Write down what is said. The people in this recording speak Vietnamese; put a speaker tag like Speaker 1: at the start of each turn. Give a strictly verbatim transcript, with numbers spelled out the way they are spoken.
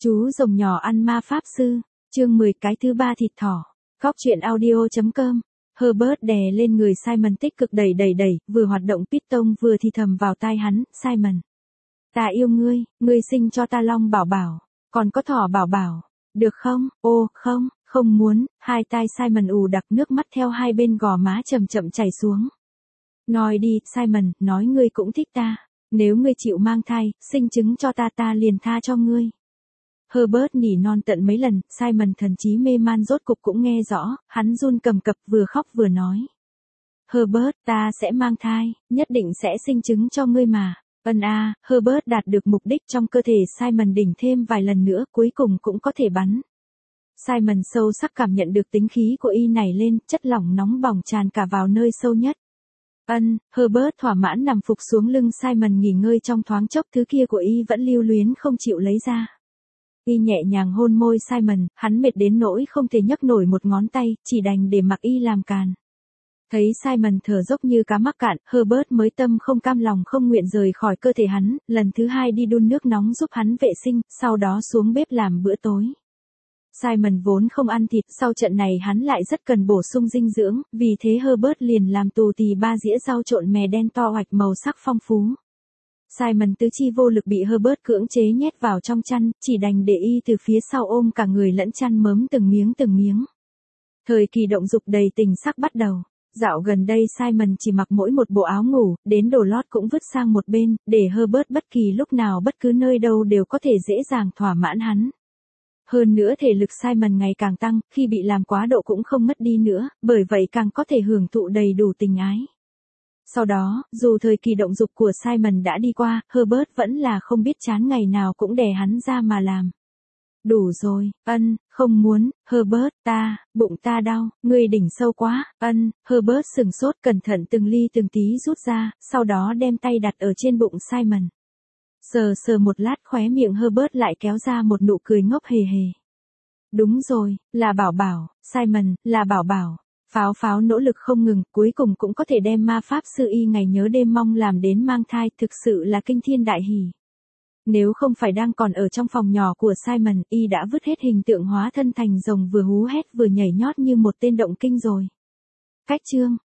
Speaker 1: Chú rồng nhỏ ăn ma pháp sư, chương mười cái thứ ba thịt thỏ. Góc truyện audio chấm com. Herbert đè lên người Simon tích cực đẩy đẩy đẩy, vừa hoạt động piston vừa thì thầm vào tai hắn, Simon. Ta yêu ngươi, ngươi sinh cho ta long bảo bảo, còn có thỏ bảo bảo, được không? Ô, không, không muốn, hai tai Simon ù đặc nước mắt theo hai bên gò má chậm chậm chảy xuống. Nói đi, Simon, nói ngươi cũng thích ta, nếu ngươi chịu mang thai, sinh trứng cho ta ta liền tha cho ngươi. Herbert nỉ non tận mấy lần, Simon thần trí mê man rốt cục cũng nghe rõ, hắn run cầm cập vừa khóc vừa nói. Herbert, ta sẽ mang thai, nhất định sẽ sinh trứng cho ngươi mà. Ân a, Herbert đạt được mục đích trong cơ thể Simon đỉnh thêm vài lần nữa cuối cùng cũng có thể bắn. Simon sâu sắc cảm nhận được tính khí của y này lên, chất lỏng nóng bỏng tràn cả vào nơi sâu nhất. Ân, Herbert thỏa mãn nằm phục xuống lưng Simon nghỉ ngơi trong thoáng chốc, thứ kia của y vẫn lưu luyến không chịu lấy ra. Y nhẹ nhàng hôn môi Simon, hắn mệt đến nỗi không thể nhấc nổi một ngón tay, chỉ đành để mặc y làm càn. Thấy Simon thở dốc như cá mắc cạn, Herbert mới tâm không cam lòng không nguyện rời khỏi cơ thể hắn, lần thứ hai đi đun nước nóng giúp hắn vệ sinh, sau đó xuống bếp làm bữa tối. Simon vốn không ăn thịt, sau trận này hắn lại rất cần bổ sung dinh dưỡng, vì thế Herbert liền làm tù tì ba dĩa rau trộn mè đen to hoạch màu sắc phong phú. Simon tứ chi vô lực bị Herbert cưỡng chế nhét vào trong chăn, chỉ đành để y từ phía sau ôm cả người lẫn chăn mớm từng miếng từng miếng. Thời kỳ động dục đầy tình sắc bắt đầu. Dạo gần đây Simon chỉ mặc mỗi một bộ áo ngủ, đến đồ lót cũng vứt sang một bên, để Herbert bất kỳ lúc nào bất cứ nơi đâu đều có thể dễ dàng thỏa mãn hắn. Hơn nữa thể lực Simon ngày càng tăng, khi bị làm quá độ cũng không mất đi nữa, bởi vậy càng có thể hưởng thụ đầy đủ tình ái. Sau đó, dù thời kỳ động dục của Simon đã đi qua, Herbert vẫn là không biết chán, ngày nào cũng đè hắn ra mà làm. Đủ rồi, ân, không muốn, Herbert, ta, bụng ta đau, ngươi đỉnh sâu quá, ân, Herbert sừng sốt cẩn thận từng ly từng tí rút ra, sau đó đem tay đặt ở trên bụng Simon. Sờ sờ một lát khóe miệng Herbert lại kéo ra một nụ cười ngốc hề hề. Đúng rồi, là bảo bảo, Simon, là bảo bảo. Pháo pháo nỗ lực không ngừng, cuối cùng cũng có thể đem ma pháp sư y ngày nhớ đêm mong làm đến mang thai, thực sự là kinh thiên đại hỷ. Nếu không phải đang còn ở trong phòng nhỏ của Simon, y đã vứt hết hình tượng hóa thân thành rồng vừa hú hét vừa nhảy nhót như một tên động kinh rồi. Cách chương